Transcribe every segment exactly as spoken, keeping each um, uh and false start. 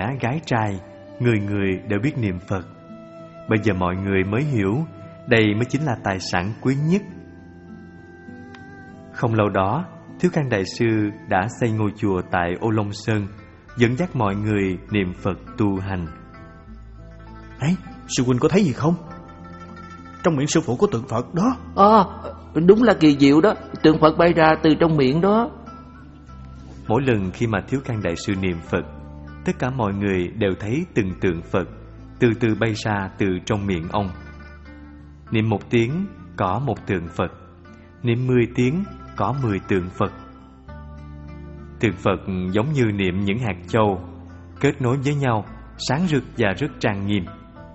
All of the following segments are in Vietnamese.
trẻ, gái trai, người người đều biết niệm Phật. Bây giờ mọi người mới hiểu đây mới chính là tài sản quý nhất. Không lâu đó, Thiếu Khang Đại Sư đã xây ngôi chùa tại Ô Long Sơn, dẫn dắt mọi người niệm Phật tu hành. Ấy, sư huynh có thấy gì không? Trong miệng sư phụ có tượng Phật đó. À, đúng là kỳ diệu đó. Tượng Phật bay ra từ trong miệng đó. Mỗi lần khi mà Thiếu Khang Đại Sư niệm Phật, tất cả mọi người đều thấy từng tượng Phật từ từ bay ra từ trong miệng ông. Niệm một tiếng có một tượng Phật, niệm mười tiếng có mười tượng Phật. Tượng Phật giống như niệm những hạt châu, kết nối với nhau, sáng rực và rất trang nghiêm.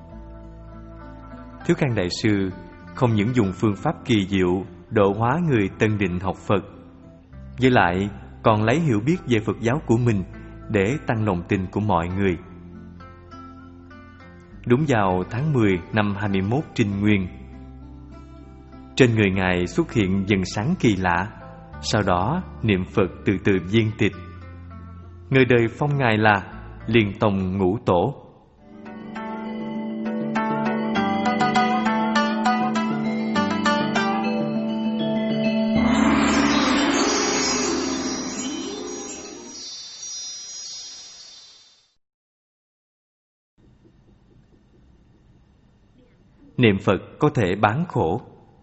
Thiếu Khang Đại Sư không những dùng phương pháp kỳ diệu độ hóa người tân định học Phật, với lại còn lấy hiểu biết về Phật giáo của mình để tăng lòng tin của mọi người. Đúng vào tháng mười năm hai mươi mốt Trinh Nguyên, trên người Ngài xuất hiện vầng sáng kỳ lạ. Sau đó niệm Phật từ từ viên tịch. Người đời phong Ngài là Liên Tông Ngũ Tổ. Niệm Phật có thể bán khổ.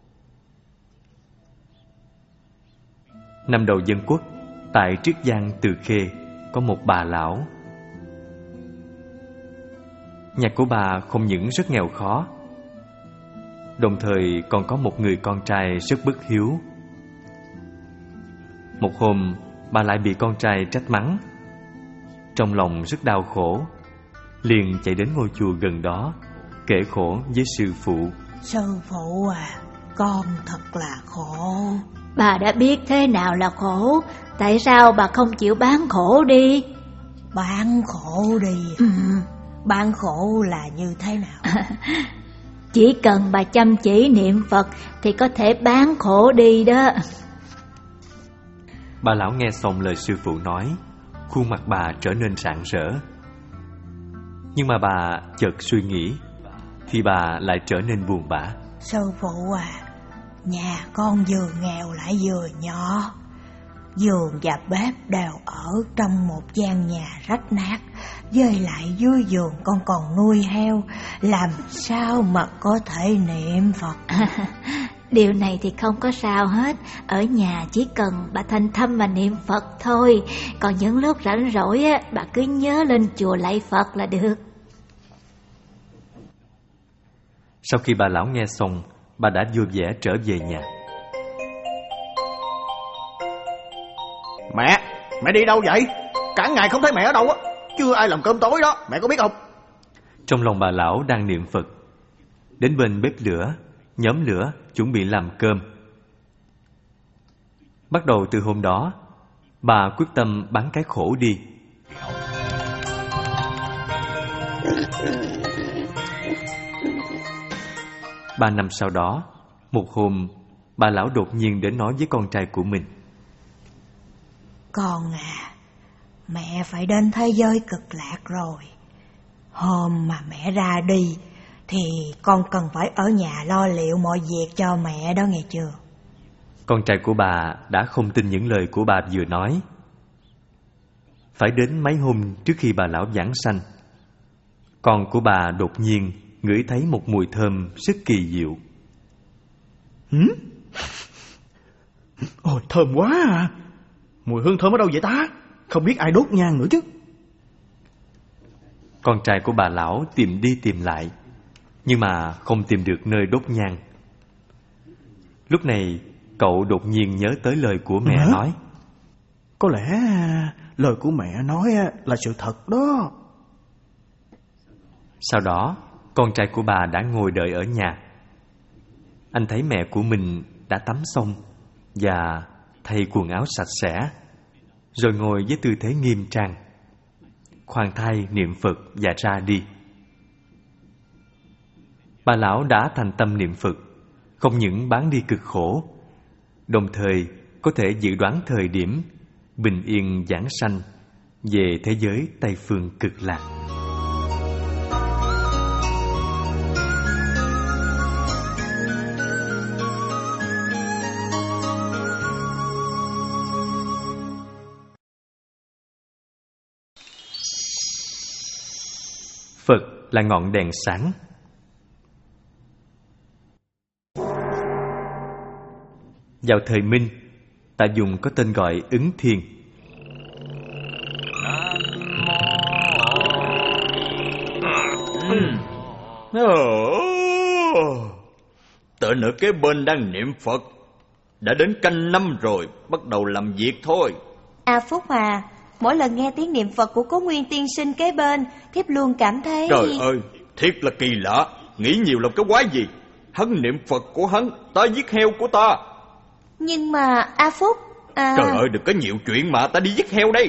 Năm đầu Dân Quốc, tại Triết Giang Từ Khê có một bà lão. Nhà của bà không những rất nghèo khó, đồng thời còn có một người con trai rất bất hiếu. Một hôm, bà lại bị con trai trách mắng. Trong lòng rất đau khổ, liền chạy đến ngôi chùa gần đó kể khổ với sư phụ. Sư phụ à, con thật là khổ. Bà đã biết thế nào là khổ, tại sao bà không chịu bán khổ đi? Bán khổ đi? Ừ. Bán khổ là như thế nào? Chỉ cần bà chăm chỉ niệm Phật thì có thể bán khổ đi đó. Bà lão nghe xong lời sư phụ nói, khuôn mặt bà trở nên rạng rỡ. Nhưng mà bà chợt suy nghĩ, thì bà lại trở nên buồn bã. Sư phụ à, nhà con vừa nghèo lại vừa nhỏ, giường và bếp đều ở trong một gian nhà rách nát, với lại dưới giường con còn nuôi heo, làm sao mà có thể niệm Phật? Điều này thì không có sao hết. Ở nhà chỉ cần bà thành tâm mà niệm Phật thôi. Còn những lúc rảnh rỗi á, bà cứ nhớ lên chùa lạy Phật là được. Sau khi bà lão nghe xong, bà đã vui vẻ trở về nhà. Mẹ, mẹ đi đâu vậy? Cả ngày không thấy mẹ ở đâu á. Chưa ai làm cơm tối đó, mẹ có biết không? Trong lòng bà lão đang niệm Phật. Đến bên bếp lửa, nhóm lửa chuẩn bị làm cơm. Bắt đầu từ hôm đó, bà quyết tâm bán cái khổ đi. Ba năm sau đó, một hôm, bà lão đột nhiên đến nói với con trai của mình. Con à, mẹ phải đến thế giới cực lạc rồi. Hôm mà mẹ ra đi thì con cần phải ở nhà lo liệu mọi việc cho mẹ đó, nghe chưa? Con trai của bà đã không tin những lời của bà vừa nói. Phải đến mấy hôm trước khi bà lão giảng sanh, con của bà đột nhiên ngửi thấy một mùi thơm rất kỳ diệu. Hử? Ôi, thơm quá à. Mùi hương thơm ở đâu vậy ta? Không biết ai đốt nhang nữa chứ. Con trai của bà lão tìm đi tìm lại, nhưng mà không tìm được nơi đốt nhang. Lúc này, cậu đột nhiên nhớ tới lời của mẹ Hả? nói. Có lẽ lời của mẹ nói là sự thật đó. Sau đó, con trai của bà đã ngồi đợi ở nhà. Anh thấy mẹ của mình đã tắm xong và thay quần áo sạch sẽ, rồi ngồi với tư thế nghiêm trang, khoan thai niệm Phật và ra đi. Bà lão đã thành tâm niệm Phật, không những bán đi cực khổ, đồng thời có thể dự đoán thời điểm bình yên giảng sanh về thế giới Tây Phương Cực Lạc. Phật là ngọn đèn sáng. Vào thời Minh, Tạ Dùng có tên gọi Ứng Thiên. Tớ ở kế bên đang niệm Phật. Đã đến canh năm rồi, bắt đầu làm việc thôi. À Phúc à, mỗi lần nghe tiếng niệm Phật của Cố Nguyên tiên sinh kế bên, thiếp luôn cảm thấy... Trời ơi, thiệt là kỳ lạ. Nghĩ nhiều làm cái quái gì? Hắn niệm Phật của hắn, ta giết heo của ta. Nhưng mà A Phúc à... Trời ơi, đừng có nhiều chuyện mà, ta đi giết heo đây.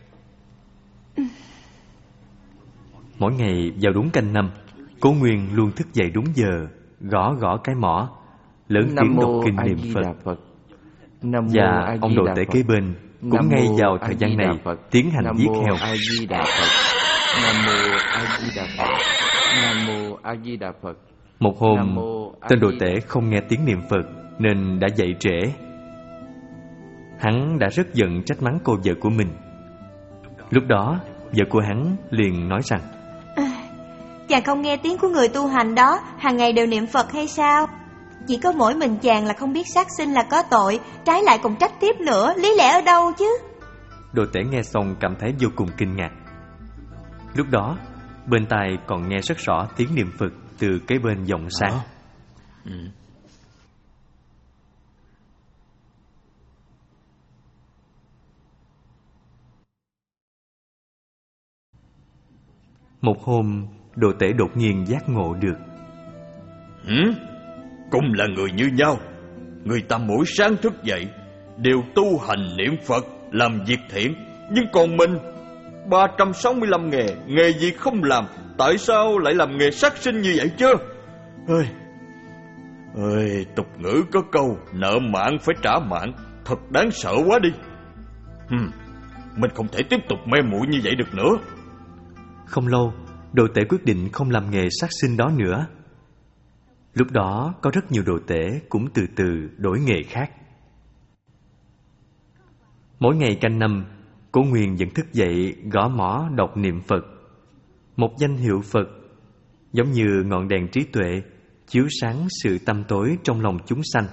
Mỗi ngày vào đúng canh năm, Cố Nguyên luôn thức dậy đúng giờ, gõ gõ cái mõ, lớn tiếng đọc kinh niệm Phật. Phật. Và ông đồ tể kế bên cũng ngay vào thời gian này tiến hành giết heo. A Di Đà Phật. Nam mô A Di Đà Phật. Nam mô A Di Đà Phật. Một hôm, tên đồ tể không nghe tiếng niệm Phật nên đã dậy trễ. Hắn đã rất giận trách mắng cô vợ của mình. Lúc đó, vợ của hắn liền nói rằng: à, chàng không nghe tiếng của người tu hành đó hàng ngày đều niệm Phật hay sao? Chỉ có mỗi mình chàng là không biết sát sinh là có tội, trái lại còn trách tiếp nữa, lý lẽ ở đâu chứ? Đồ tể nghe xong cảm thấy vô cùng kinh ngạc. Lúc đó, bên tai còn nghe rất rõ tiếng niệm Phật từ kế bên vọng sáng. À. Ừ. Một hôm, đồ tể đột nhiên giác ngộ được. Hử? Cùng là người như nhau. Người ta mỗi sáng thức dậy đều tu hành niệm Phật, làm việc thiện. Nhưng còn mình, ba trăm sáu mươi lăm nghề, nghề gì không làm, tại sao lại làm nghề sát sinh như vậy chứ? Ơi, ơi, tục ngữ có câu nợ mạng phải trả mạng, thật đáng sợ quá đi. Hừm, mình không thể tiếp tục mê muội như vậy được nữa. Không lâu, đồ tể quyết định không làm nghề sát sinh đó nữa. Lúc đó có rất nhiều đồ tể cũng từ từ đổi nghề khác. Mỗi ngày canh năm, Cố Nguyên vẫn thức dậy gõ mõ đọc niệm Phật. Một danh hiệu Phật giống như ngọn đèn trí tuệ chiếu sáng sự tăm tối trong lòng chúng sanh.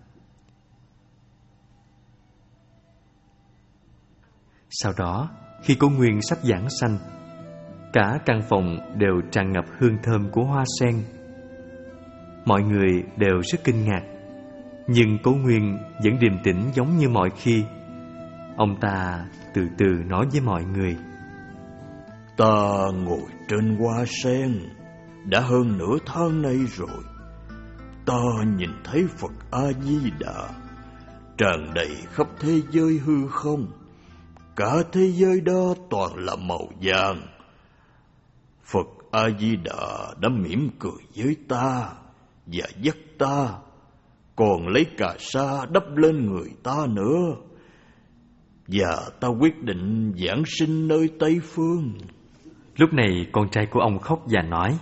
Sau đó, khi Cố Nguyên sắp giảng sanh, cả căn phòng đều tràn ngập hương thơm của hoa sen. Mọi người đều rất kinh ngạc, nhưng Cố Nguyên vẫn điềm tĩnh giống như mọi khi. Ông ta từ từ nói với mọi người: Ta ngồi trên hoa sen đã hơn nửa tháng nay rồi. Ta nhìn thấy Phật A-di-đà tràn đầy khắp thế giới hư không. Cả thế giới đó toàn là màu vàng. Phật A-di-đà đã mỉm cười với ta và dắt ta, còn lấy cà sa đắp lên người ta nữa. Và ta quyết định giảng sinh nơi Tây Phương. Lúc này con trai của ông khóc và nói: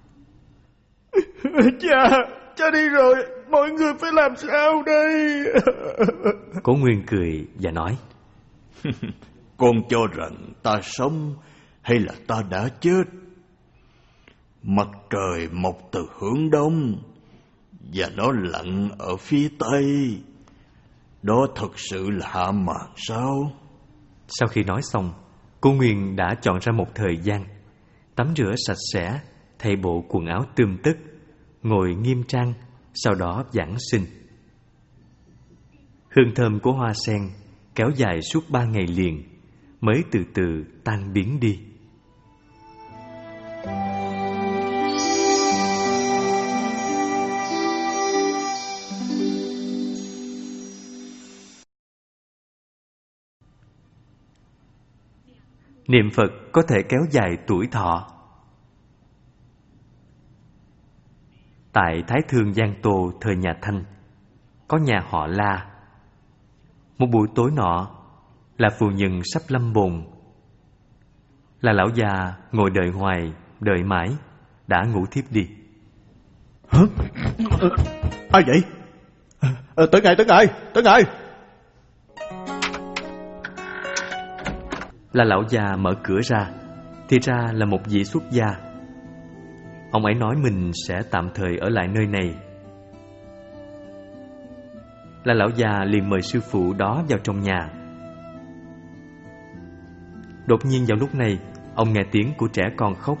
Cha, cha đi rồi, mọi người phải làm sao đây? Cố Nguyên cười và nói: Con cho rằng ta sống hay là ta đã chết? Mặt trời mọc từ hướng đông và nó lặn ở phía tây. Đó thật sự là hạ màn sao? Sau khi nói xong, Cố Nguyên đã chọn ra một thời gian, tắm rửa sạch sẽ, thay bộ quần áo tươm tất, ngồi nghiêm trang, sau đó giảng sinh. Hương thơm của hoa sen kéo dài suốt ba ngày liền, mới từ từ tan biến đi. Niệm Phật có thể kéo dài tuổi thọ. Tại Thái Thương Giang Tô thời nhà Thanh, có nhà họ La. Một buổi tối nọ, là phu nhân sắp lâm bồn. Là lão già ngồi đợi hoài, đợi mãi, đã ngủ thiếp đi. Hả? À, ai vậy? À, tới ngài, tới ngài, tới ngài. Là lão già mở cửa ra, thì ra là một vị xuất gia. Ông ấy nói mình sẽ tạm thời ở lại nơi này. Là lão già liền mời sư phụ đó vào trong nhà. Đột nhiên vào lúc này, ông nghe tiếng của trẻ con khóc.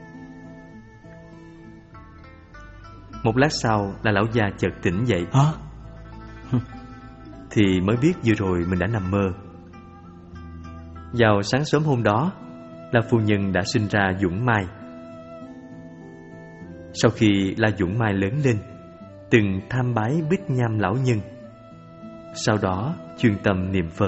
Một lát sau, là lão già chợt tỉnh dậy. Hả? Thì mới biết vừa rồi mình đã nằm mơ. Vào sáng sớm hôm đó, là phu nhân đã sinh ra Dũng Mai. Sau khi là Dũng Mai lớn lên, từng tham bái Bích Nham lão nhân, sau đó chuyên tâm niệm Phật.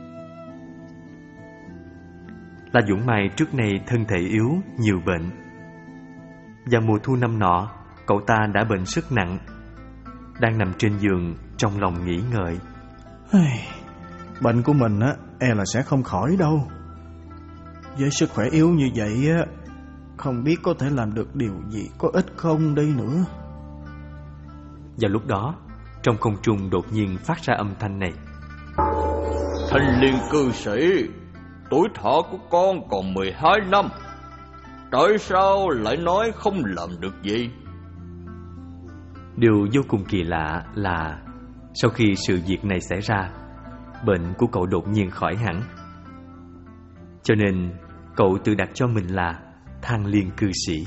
Là Dũng Mai trước nay thân thể yếu, nhiều bệnh. Vào mùa thu năm nọ, cậu ta đã bệnh rất nặng, đang nằm trên giường trong lòng nghĩ ngợi. Bệnh của mình á, e là sẽ không khỏi đâu. Với sức khỏe yếu như vậy á, không biết có thể làm được điều gì có ích không đây nữa. Vào lúc đó, trong không trung đột nhiên phát ra âm thanh này. Thanh Liên cư sĩ, tuổi thọ của con còn mười hai năm, tại sao lại nói không làm được gì? Điều vô cùng kỳ lạ là sau khi sự việc này xảy ra, bệnh của cậu đột nhiên khỏi hẳn. Cho nên cậu tự đặt cho mình là Thanh Liên cư sĩ.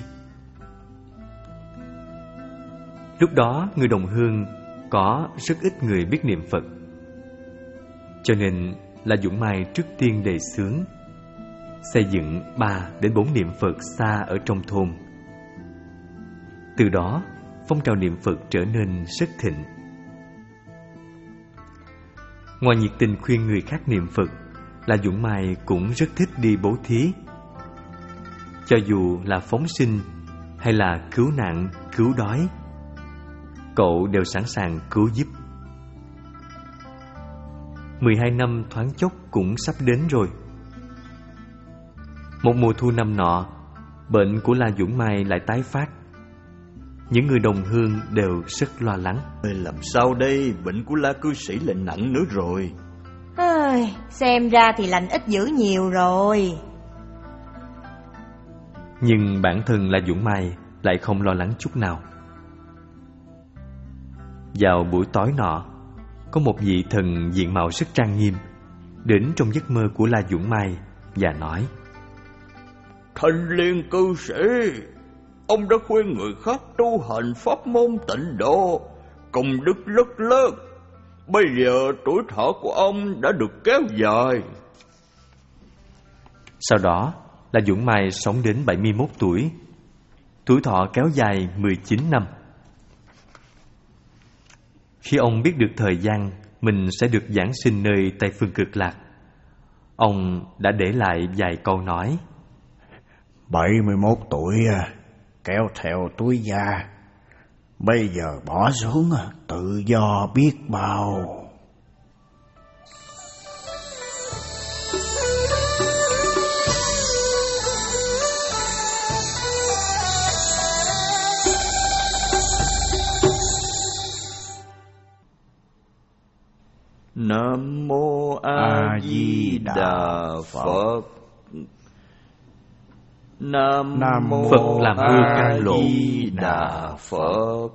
Lúc đó người đồng hương có rất ít người biết niệm Phật, cho nên là Dũng Mai trước tiên đề xướng xây dựng ba đến bốn niệm Phật xa ở trong thôn. Từ đó phong trào niệm Phật trở nên rất thịnh. Ngoài nhiệt tình khuyên người khác niệm Phật, là Dũng Mai cũng rất thích đi bố thí. Cho dù là phóng sinh hay là cứu nạn, cứu đói, cậu đều sẵn sàng cứu giúp. Mười hai năm thoáng chốc cũng sắp đến rồi. Một mùa thu năm nọ, bệnh của La Dũng Mai lại tái phát. Những người đồng hương đều rất lo lắng. Làm sao đây, bệnh của La cư sĩ lại nặng nữa rồi. Ơi, xem ra thì lành ít dữ nhiều rồi. Nhưng bản thân La Dũng Mai lại không lo lắng chút nào. Vào buổi tối nọ, có một vị thần diện mạo rất trang nghiêm đến trong giấc mơ của La Dũng Mai và nói: Thanh Liên cư sĩ, ông đã khuyên người khác tu hành pháp môn tịnh độ, công đức rất lớn. Bây giờ tuổi thọ của ông đã được kéo dài. Sau đó, La Dũng Mai sống đến bảy mươi mốt tuổi, tuổi thọ kéo dài mười chín năm. Khi ông biết được thời gian mình sẽ được giảng sinh nơi Tây Phương Cực Lạc, ông đã để lại vài câu nói. bảy mươi mốt tuổi kéo theo túi già, bây giờ bỏ xuống tự do biết bao. Nam mô A Di Đà Phật. Nam, Nam mô Phật làm mưa cam lộ. A Di Đà Phật.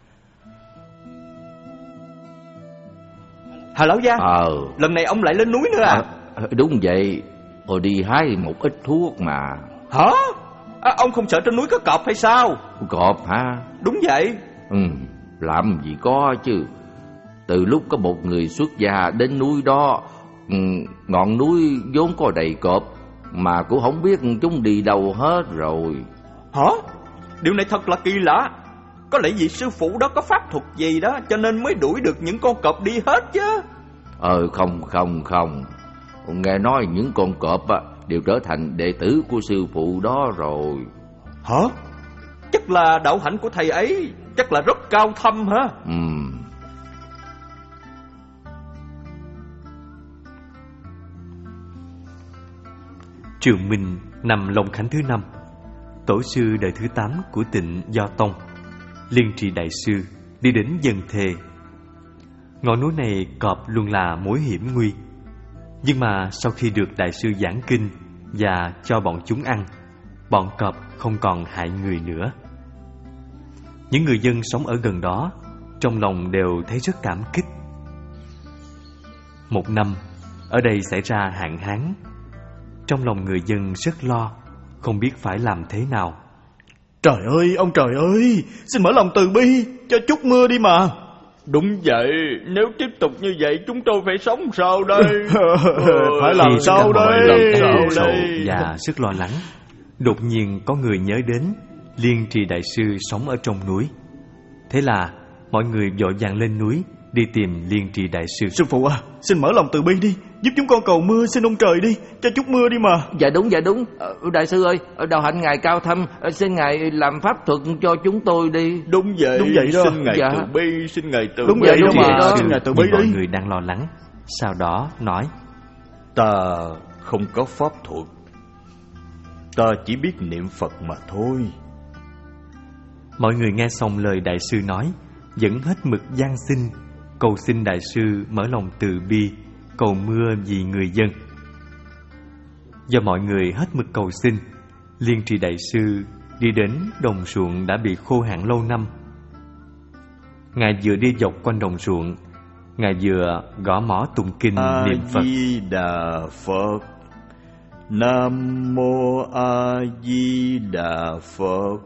Hà lão gia, Ờ, lần này ông lại lên núi nữa à? à, đúng vậy. Tôi đi hái một ít thuốc mà. Hả? À, ông không sợ trên núi có cọp hay sao? Cọp hả? Đúng vậy. Ừ, làm gì có chứ. Từ lúc có một người xuất gia đến núi đó, ừ, ngọn núi vốn có đầy cọp, mà cũng không biết chúng đi đâu hết rồi. Hả? Điều này thật là kỳ lạ. Có lẽ vì sư phụ đó có pháp thuật gì đó, cho nên mới đuổi được những con cọp đi hết chứ. Ờ không không không, nghe nói những con cọp á, đều trở thành đệ tử của sư phụ đó rồi. Hả? Chắc là đạo hạnh của thầy ấy chắc là rất cao thâm hả? Ừ. Trường Minh năm Long Khánh thứ năm, tổ sư đời thứ tám của Tịnh Do Tông, Liên Trì Đại Sư đi đến Dân Thề. Ngọn núi này cọp luôn là mối hiểm nguy, nhưng mà sau khi được Đại Sư giảng kinh và cho bọn chúng ăn, bọn cọp không còn hại người nữa. Những người dân sống ở gần đó trong lòng đều thấy rất cảm kích. Một năm, ở đây xảy ra hạn hán. Trong lòng người dân rất lo, không biết phải làm thế nào. Trời ơi, ông trời ơi, xin mở lòng từ bi, cho chút mưa đi mà. Đúng vậy, nếu tiếp tục như vậy chúng tôi phải sống sao đây? Phải làm sao đây? Sao đây? Và sức lo lắng, đột nhiên có người nhớ đến Liên Trì Đại Sư sống ở trong núi. Thế là mọi người vội vàng lên núi đi tìm Liên Trì Đại Sư. Sư phụ à, xin mở lòng từ bi đi, giúp chúng con cầu mưa, xin ông trời đi, cho chút mưa đi mà. Dạ đúng, dạ đúng. Đại sư ơi, đạo hạnh ngài cao thâm, xin ngài làm pháp thuật cho chúng tôi đi. Đúng vậy, đúng vậy đó. Xin ngài dạ. từ bi, xin ngài từ đúng bi. Vậy Đúng đó vậy mà, xin ngài từ bi đi. Mọi đi. người đang lo lắng, sau đó nói: Ta không có pháp thuật, ta chỉ biết niệm Phật mà thôi. Mọi người nghe xong lời Đại Sư nói, vẫn hết mực van xin, cầu xin Đại Sư mở lòng từ bi, cầu mưa vì người dân. Do mọi người hết mực cầu xin, Liên Trì Đại Sư đi đến đồng ruộng đã bị khô hạn lâu năm. Ngài vừa đi dọc quanh đồng ruộng, Ngài vừa gõ mõ tụng kinh niệm Phật. A Di Đà Phật, Nam Mô A Di Đà Phật,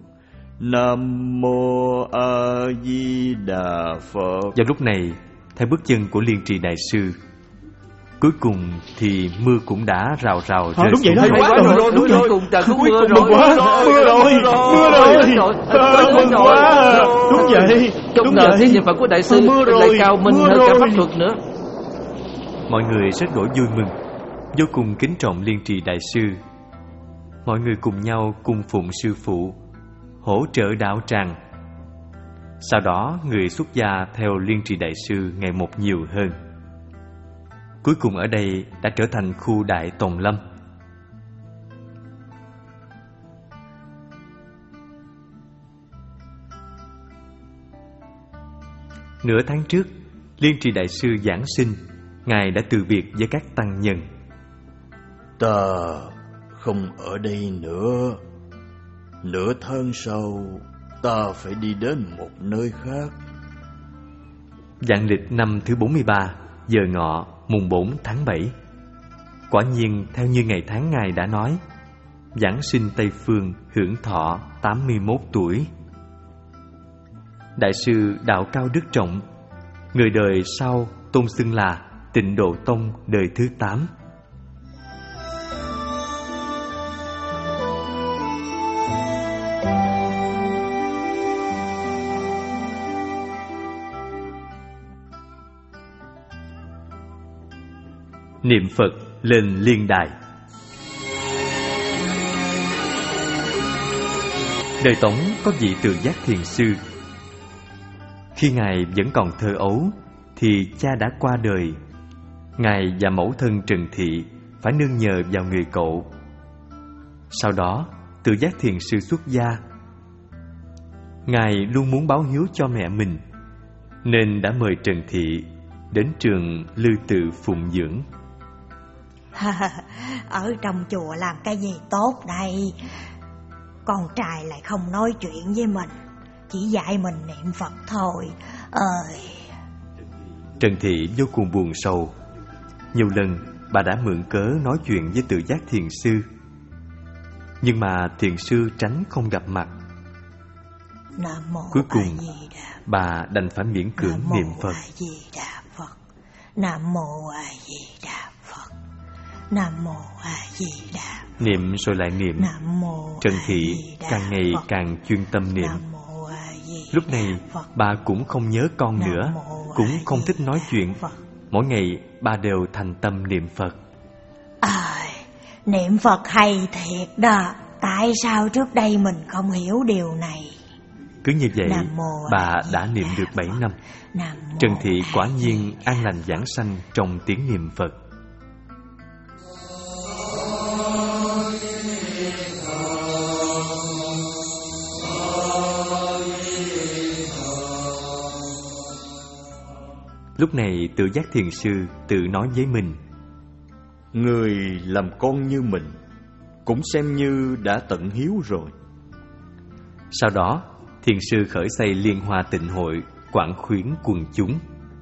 Nam Mô A Di Đà Phật. Vào lúc này, theo bước chân của Liên Trì Đại Sư, cuối cùng thì mưa cũng đã rào rào rơi đúng vậy xuống. đó, Hay quá rồi, đúng rồi, cùng trời cũng mưa rồi. Mưa rồi, mưa rồi, mừng quá. Đúng vậy, Chúc đúng nhờ vậy. tiếng niệm Phật của Đại sư Mưa rồi, lại cao minh mưa hơn cả rồi. pháp thuật nữa. Mọi người rất đổi vui mừng, vô cùng kính trọng Liên Trì Đại Sư. Mọi người cùng nhau cung phụng sư phụ, hỗ trợ đạo tràng. Sau đó người xuất gia theo Liên Trì Đại Sư ngày một nhiều hơn. Cuối cùng ở đây đã trở thành khu Đại Tòng Lâm. Nửa tháng trước, Liên Trì Đại Sư giảng sinh, Ngài đã từ biệt với các tăng nhân. Ta không ở đây nữa. Nửa tháng sau, ta phải đi đến một nơi khác. Vạn lịch năm thứ bốn mươi ba, giờ ngọ, mùng bốn tháng bảy. Quả nhiên theo như ngày tháng Ngài đã nói, giảng sinh Tây Phương hưởng thọ tám mươi mốt tuổi. Đại sư đạo cao đức trọng, người đời sau tôn xưng là Tịnh Độ Tông đời thứ tám. Niệm Phật lên liên đài. Đời Tống có vị Từ Giác Thiền Sư. Khi Ngài vẫn còn thơ ấu thì cha đã qua đời. Ngài và mẫu thân Trần Thị phải nương nhờ vào người cậu. Sau đó Từ Giác Thiền Sư xuất gia. Ngài luôn muốn báo hiếu cho mẹ mình, nên đã mời Trần Thị đến trường Lư Tự phụng dưỡng. Ở trong chùa làm cái gì tốt đây? Con trai lại không nói chuyện với mình, chỉ dạy mình niệm Phật thôi. Ơi. Trần Thị vô cùng buồn sầu. Nhiều lần bà đã mượn cớ nói chuyện với Từ Giác Thiền Sư, nhưng mà Thiền Sư tránh không gặp mặt. Nam mô Cuối cùng A Di Đà. bà đành phải miễn cưỡng Nam niệm mô Phật. A Di Đà Phật. Nam mô A Di Đà Phật. Nam mô A Di Đà. Niệm rồi lại niệm. Nam mô Trần A Thị Di Đà càng ngày Phật. càng chuyên tâm niệm. Nam mô A Di Lúc này Đà Phật. bà cũng không nhớ con Nam nữa, mô cũng A không Di thích nói Đà chuyện. Phật. Mỗi ngày bà đều thành tâm niệm Phật. À, niệm Phật hay thiệt đó. Tại sao trước đây mình không hiểu điều này? Cứ như vậy Nam mô bà A Di đã niệm Đà được bảy Phật. năm. Nam mô Trần Thị A quả Di nhiên Đà an lành vãng sanh trong tiếng niệm Phật. Lúc này Tự Giác Thiền Sư tự nói với mình: Người làm con như mình cũng xem như đã tận hiếu rồi. Sau đó Thiền Sư khởi xây Liên Hoa Tịnh Hội, quảng khuyến quần chúng.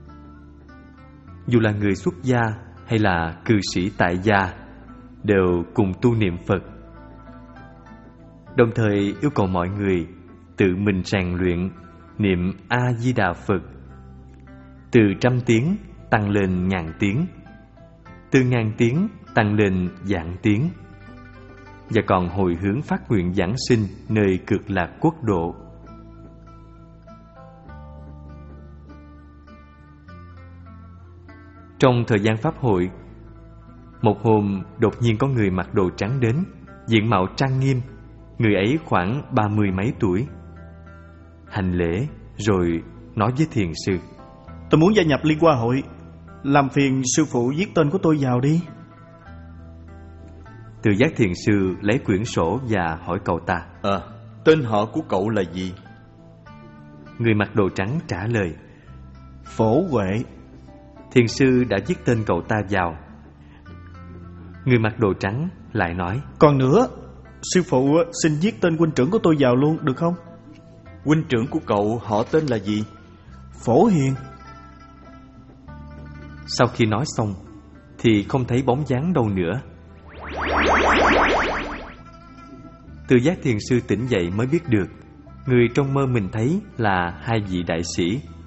Dù là người xuất gia hay là cư sĩ tại gia, đều cùng tu niệm Phật, đồng thời yêu cầu mọi người tự mình rèn luyện niệm A-di-đà Phật, từ trăm tiếng tăng lên ngàn tiếng, từ ngàn tiếng tăng lên vạn tiếng, và còn hồi hướng phát nguyện giảng sinh nơi cực lạc quốc độ. Trong thời gian pháp hội, một hôm đột nhiên có người mặc đồ trắng đến, diện mạo trang nghiêm. Người ấy khoảng ba mươi mấy tuổi. Hành lễ rồi nói với Thiền Sư: Tôi muốn gia nhập Liên Hoa Hội, làm phiền sư phụ viết tên của tôi vào đi. Tự Giác Thiền Sư lấy quyển sổ và hỏi cậu ta: À, tên họ của cậu là gì? Người mặc đồ trắng trả lời: Phổ Huệ. Thiền Sư đã viết tên cậu ta vào. Người mặc đồ trắng lại nói: Còn nữa, sư phụ xin viết tên huynh trưởng của tôi vào luôn được không? Huynh trưởng của cậu họ tên là gì? Phổ Hiền. Sau khi nói xong thì không thấy bóng dáng đâu nữa. Tự Giác Thiền Sư tỉnh dậy mới biết được người trong mơ mình thấy là hai vị đại sĩ